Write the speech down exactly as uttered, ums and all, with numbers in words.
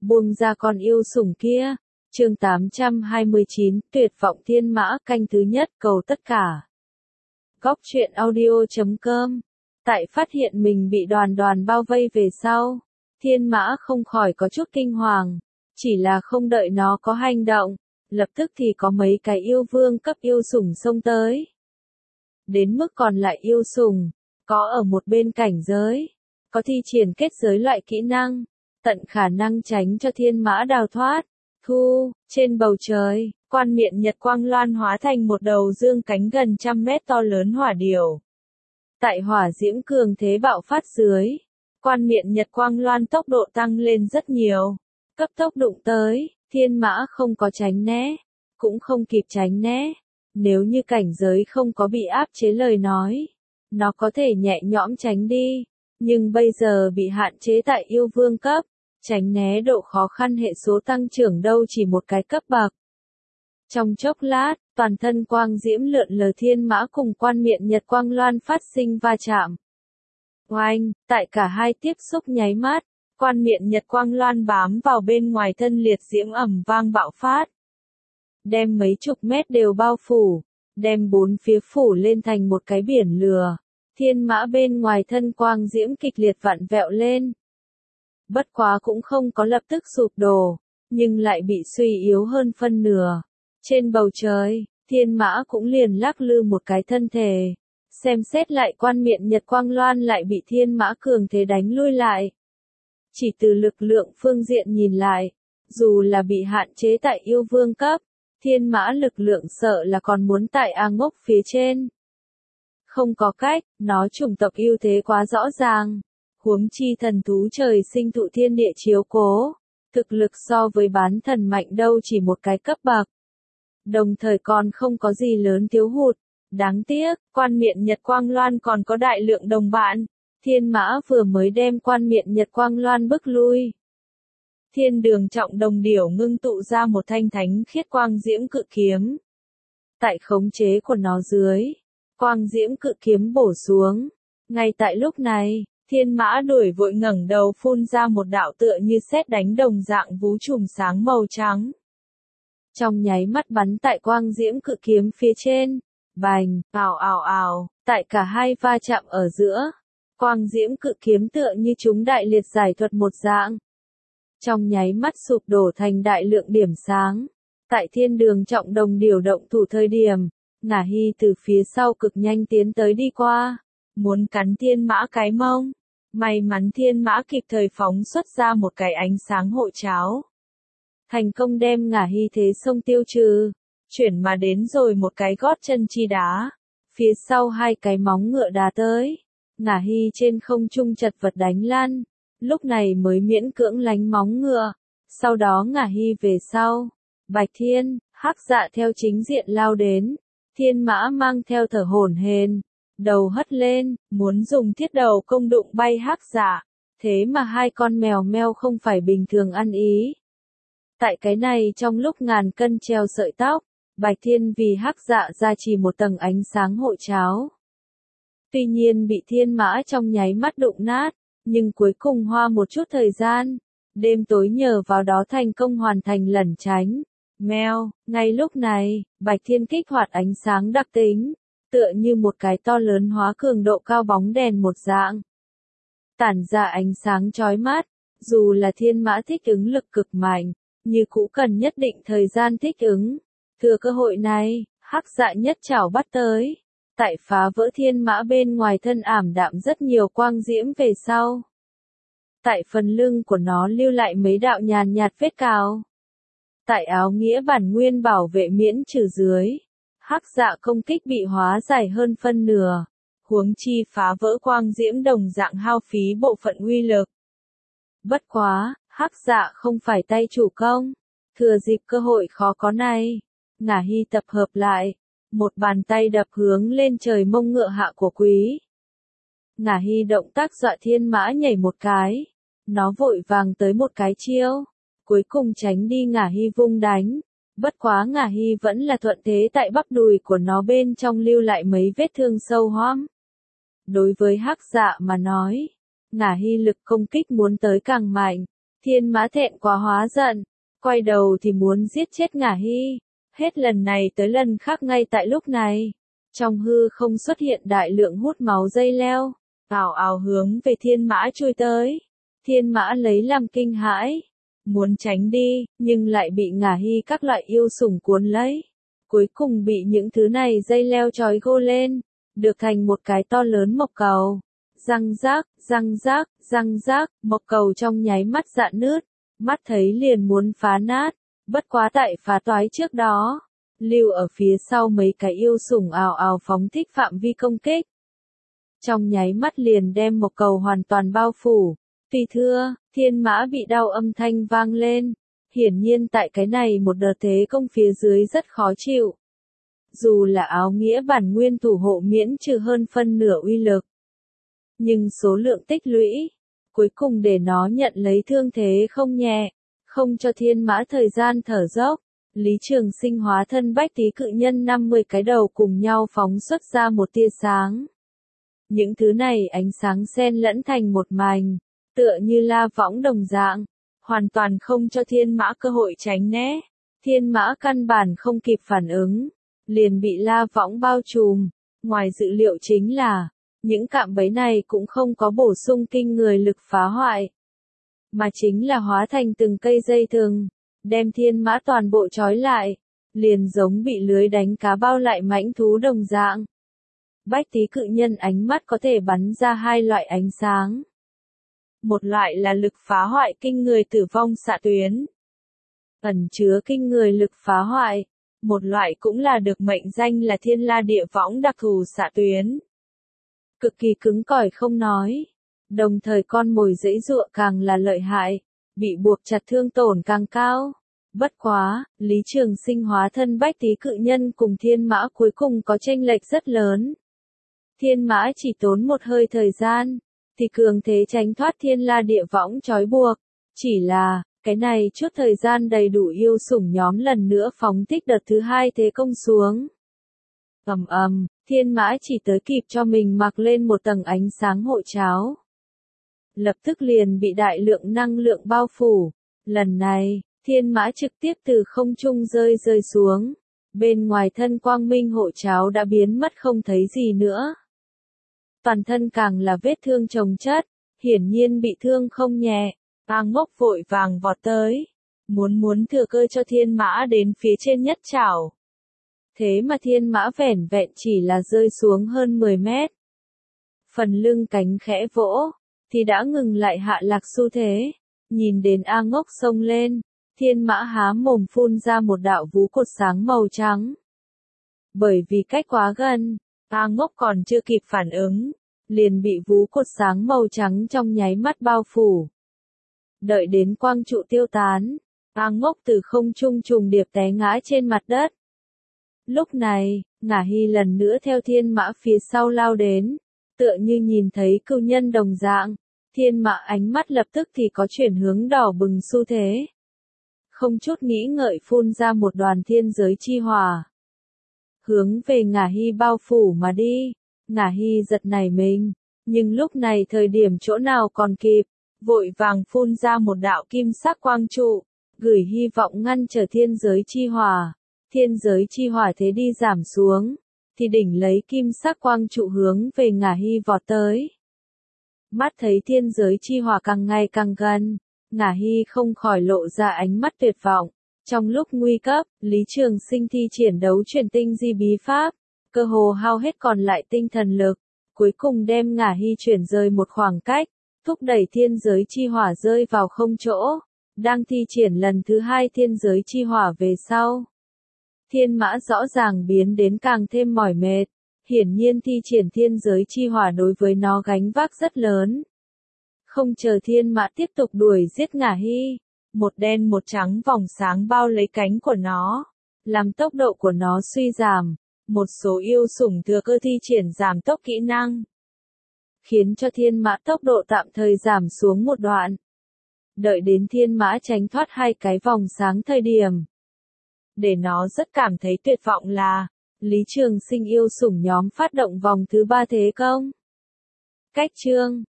buông ra con yêu sủng kia. Chương tám trăm hai mươi chín, tuyệt vọng thiên mã, canh thứ nhất, cầu tất cả. Góc truyện audio chấm com. Tại phát hiện mình bị đoàn đoàn bao vây về sau, thiên mã không khỏi có chút kinh hoàng. Chỉ là không đợi nó có hành động, lập tức thì có mấy cái yêu vương cấp yêu sủng xông tới. Đến mức còn lại yêu sủng, có ở một bên cảnh giới, có thi triển kết giới loại kỹ năng, tận khả năng tránh cho thiên mã đào thoát. Thu, trên bầu trời, quan miện nhật quang loan hóa thành một đầu dương cánh gần trăm mét to lớn hỏa điểu. Tại hỏa diễm cường thế bạo phát dưới, quan miện nhật quang loan tốc độ tăng lên rất nhiều. Cấp tốc đụng tới, thiên mã không có tránh né, cũng không kịp tránh né. Nếu như cảnh giới không có bị áp chế lời nói, nó có thể nhẹ nhõm tránh đi. Nhưng bây giờ bị hạn chế tại yêu vương cấp, tránh né độ khó khăn hệ số tăng trưởng đâu chỉ một cái cấp bậc. Trong chốc lát, toàn thân quang diễm lượn lờ thiên mã cùng quan miện nhật quang loan phát sinh va chạm. Oanh, tại cả hai tiếp xúc nháy mắt, quan miện nhật quang loan bám vào bên ngoài thân liệt diễm ầm vang bạo phát. Đem mấy chục mét đều bao phủ, đem bốn phía phủ lên thành một cái biển lửa. Thiên mã bên ngoài thân quang diễm kịch liệt vặn vẹo lên. Bất quá cũng không có lập tức sụp đổ, nhưng lại bị suy yếu hơn phân nửa. Trên bầu trời, thiên mã cũng liền lắc lư một cái thân thể. Xem xét lại quan miện nhật quang loan lại bị thiên mã cường thế đánh lui lại. Chỉ từ lực lượng phương diện nhìn lại, dù là bị hạn chế tại yêu vương cấp, thiên mã lực lượng sợ là còn muốn tại A ngốc phía trên. Không có cách, nó chủng tộc ưu thế quá rõ ràng. Huống chi thần thú trời sinh thụ thiên địa chiếu cố, thực lực so với bán thần mạnh đâu chỉ một cái cấp bậc. Đồng thời còn không có gì lớn thiếu hụt. Đáng tiếc, quan miện nhật quang loan còn có đại lượng đồng bạn. Thiên mã vừa mới đem quan miện nhật quang loan bức lui. Thiên đường trọng đồng điểu ngưng tụ ra một thanh thánh khiết quang diễm cự kiếm. Tại khống chế của nó dưới, quang diễm cự kiếm bổ xuống. Ngay tại lúc này, thiên mã đuổi vội ngẩng đầu phun ra một đạo tựa như sét đánh đồng dạng vú chùm sáng màu trắng. Trong nháy mắt bắn tại quang diễm cự kiếm phía trên. Bành, ào ào ào, tại cả hai va chạm ở giữa. Quang diễm cự kiếm tựa như chúng đại liệt giải thuật một dạng. Trong nháy mắt sụp đổ thành đại lượng điểm sáng. Tại thiên đường trọng đồng điều động thủ thời điểm, Ngả Hy từ phía sau cực nhanh tiến tới đi qua. Muốn cắn thiên mã cái mông. May mắn thiên mã kịp thời phóng xuất ra một cái ánh sáng hộ cháo. Thành công đem Ngả Hy thế sông tiêu trừ. Chuyển mà đến rồi một cái gót chân chi đá. Phía sau hai cái móng ngựa đá tới. Ngả Hy trên không trung chật vật đánh lăn. Lúc này mới miễn cưỡng lánh móng ngựa. Sau đó Ngả Hy về sau. Bạch Thiên, Hắc Dạ theo chính diện lao đến. Thiên mã mang theo thở hổn hển, đầu hất lên, muốn dùng thiết đầu công đụng bay Hắc Dạ. Thế mà hai con mèo meo không phải bình thường ăn ý. Tại cái này trong lúc ngàn cân treo sợi tóc, Bạch Thiên vì Hắc Dạ ra chỉ một tầng ánh sáng hộ cháo. Tuy nhiên bị thiên mã trong nháy mắt đụng nát, nhưng cuối cùng hoa một chút thời gian, đêm tối nhờ vào đó thành công hoàn thành lẩn tránh. Mèo, ngay lúc này, Bạch Thiên kích hoạt ánh sáng đặc tính, tựa như một cái to lớn hóa cường độ cao bóng đèn một dạng. Tản ra ánh sáng chói mắt, dù là thiên mã thích ứng lực cực mạnh, như cũ cần nhất định thời gian thích ứng. Thừa cơ hội này, Hắc Dạ nhất chảo bắt tới. Tại phá vỡ thiên mã bên ngoài thân ảm đạm rất nhiều quang diễm về sau. Tại phần lưng của nó lưu lại mấy đạo nhàn nhạt vết cào. Tại áo nghĩa bản nguyên bảo vệ miễn trừ dưới, Hắc Dạ công kích bị hóa giải hơn phân nửa. Huống chi phá vỡ quang diễm đồng dạng hao phí bộ phận uy lực. Bất quá, Hắc Dạ không phải tay chủ công. Thừa dịp cơ hội khó có này, Ngả Hy tập hợp lại. Một bàn tay đập hướng lên trời mông ngựa hạ của quý. Ngả Hy động tác dọa thiên mã nhảy một cái. Nó vội vàng tới một cái chiêu. Cuối cùng tránh đi Ngả Hy vung đánh. Bất quá Ngả Hy vẫn là thuận thế tại bắp đùi của nó bên trong lưu lại mấy vết thương sâu hoắm. Đối với Hắc Dạ mà nói, Ngả Hy lực công kích muốn tới càng mạnh. Thiên mã thẹn quá hóa giận, quay đầu thì muốn giết chết Ngả Hy. Hết lần này tới lần khác ngay tại lúc này, trong hư không xuất hiện đại lượng hút máu dây leo, ào ào hướng về thiên mã chui tới. Thiên mã lấy làm kinh hãi, muốn tránh đi, nhưng lại bị Ngả Hy các loại yêu sủng cuốn lấy. Cuối cùng bị những thứ này dây leo trói gô lên, được thành một cái to lớn mộc cầu. Răng rác, răng rác, răng rác, mộc cầu trong nháy mắt rạn nứt, mắt thấy liền muốn phá nát. Bất quá tại phá toái trước đó, lưu ở phía sau mấy cái yêu sủng ào ào phóng thích phạm vi công kích. Trong nháy mắt liền đem mộc cầu hoàn toàn bao phủ. Tuy thưa, thiên mã bị đau âm thanh vang lên. Hiển nhiên tại cái này một đợt thế công phía dưới rất khó chịu. Dù là áo nghĩa bản nguyên thủ hộ miễn trừ hơn phân nửa uy lực. Nhưng số lượng tích lũy, cuối cùng để nó nhận lấy thương thế không nhẹ, không cho thiên mã thời gian thở dốc. Lý Trường Sinh hóa thân bách tí cự nhân năm mươi cái đầu cùng nhau phóng xuất ra một tia sáng. Những thứ này ánh sáng xen lẫn thành một mảnh, tựa như la võng đồng dạng, hoàn toàn không cho thiên mã cơ hội tránh né. Thiên mã căn bản không kịp phản ứng, liền bị la võng bao trùm. Ngoài dự liệu chính là, những cạm bẫy này cũng không có bổ sung kinh người lực phá hoại, mà chính là hóa thành từng cây dây thừng, đem thiên mã toàn bộ trói lại, liền giống bị lưới đánh cá bao lại mãnh thú đồng dạng. Bách tí cự nhân ánh mắt có thể bắn ra hai loại ánh sáng. Một loại là lực phá hoại kinh người tử vong xạ tuyến, ẩn chứa kinh người lực phá hoại. Một loại cũng là được mệnh danh là thiên la địa võng đặc thù xạ tuyến. Cực kỳ cứng cỏi không nói, đồng thời con mồi dãy dụa càng là lợi hại, bị buộc chặt thương tổn càng cao. Bất quá, Lý Trường Sinh hóa thân bách tí cự nhân cùng thiên mã cuối cùng có chênh lệch rất lớn. Thiên mã chỉ tốn một hơi thời gian, thì cường thế tránh thoát thiên la địa võng trói buộc. Chỉ là, cái này chút thời gian đầy đủ yêu sủng nhóm lần nữa phóng thích đợt thứ hai thế công xuống. Ầm ầm, thiên mã chỉ tới kịp cho mình mặc lên một tầng ánh sáng hộ cháo. Lập tức liền bị đại lượng năng lượng bao phủ. Lần này, thiên mã trực tiếp từ không trung rơi rơi xuống. Bên ngoài thân quang minh hộ cháo đã biến mất không thấy gì nữa. Toàn thân càng là vết thương chồng chất, hiển nhiên bị thương không nhẹ. A Ngốc vội vàng vọt tới, muốn muốn thừa cơ cho thiên mã đến phía trên nhất chảo. Thế mà thiên mã vẻn vẹn chỉ là rơi xuống hơn mười mét. Phần lưng cánh khẽ vỗ, thì đã ngừng lại hạ lạc xu thế. Nhìn đến A Ngốc xông lên, thiên mã há mồm phun ra một đạo vú cột sáng màu trắng. Bởi vì cách quá gần, A Ngốc còn chưa kịp phản ứng, liền bị vú cột sáng màu trắng trong nháy mắt bao phủ. Đợi đến quang trụ tiêu tán, A Ngốc từ không trung trùng điệp té ngã trên mặt đất. Lúc này, Ngả Hy lần nữa theo thiên mã phía sau lao đến, tựa như nhìn thấy cừu nhân đồng dạng. Thiên mã ánh mắt lập tức thì có chuyển hướng đỏ bừng xu thế. Không chút nghĩ ngợi phun ra một đoàn thiên giới chi hỏa. Hướng về Ngả Hy bao phủ mà đi. Ngả Hy giật nảy mình, nhưng lúc này thời điểm chỗ nào còn kịp, vội vàng phun ra một đạo kim sắc quang trụ, gửi hy vọng ngăn trở thiên giới chi hỏa. Thiên giới chi hỏa thế đi giảm xuống, thì đỉnh lấy kim sắc quang trụ hướng về Ngả Hy vọt tới. Mắt thấy thiên giới chi hỏa càng ngày càng gần, Ngả Hy không khỏi lộ ra ánh mắt tuyệt vọng. Trong lúc nguy cấp, Lý Trường Sinh thi triển đấu chuyển tinh di bí pháp, cơ hồ hao hết còn lại tinh thần lực, cuối cùng đem Ngả Hy chuyển rời một khoảng cách, thúc đẩy thiên giới chi hỏa rơi vào không chỗ. Đang thi triển lần thứ hai thiên giới chi hỏa về sau, thiên mã rõ ràng biến đến càng thêm mỏi mệt. Hiển nhiên thi triển thiên giới chi hỏa đối với nó gánh vác rất lớn. Không chờ thiên mã tiếp tục đuổi giết Ngả Hy, một đen một trắng vòng sáng bao lấy cánh của nó, làm tốc độ của nó suy giảm. Một số yêu sủng thừa cơ thi triển giảm tốc kỹ năng, khiến cho thiên mã tốc độ tạm thời giảm xuống một đoạn. Đợi đến thiên mã tránh thoát hai cái vòng sáng thời điểm, để nó rất cảm thấy tuyệt vọng là, Lý Trường Sinh yêu sủng nhóm phát động vòng thứ ba thế công. Cách chương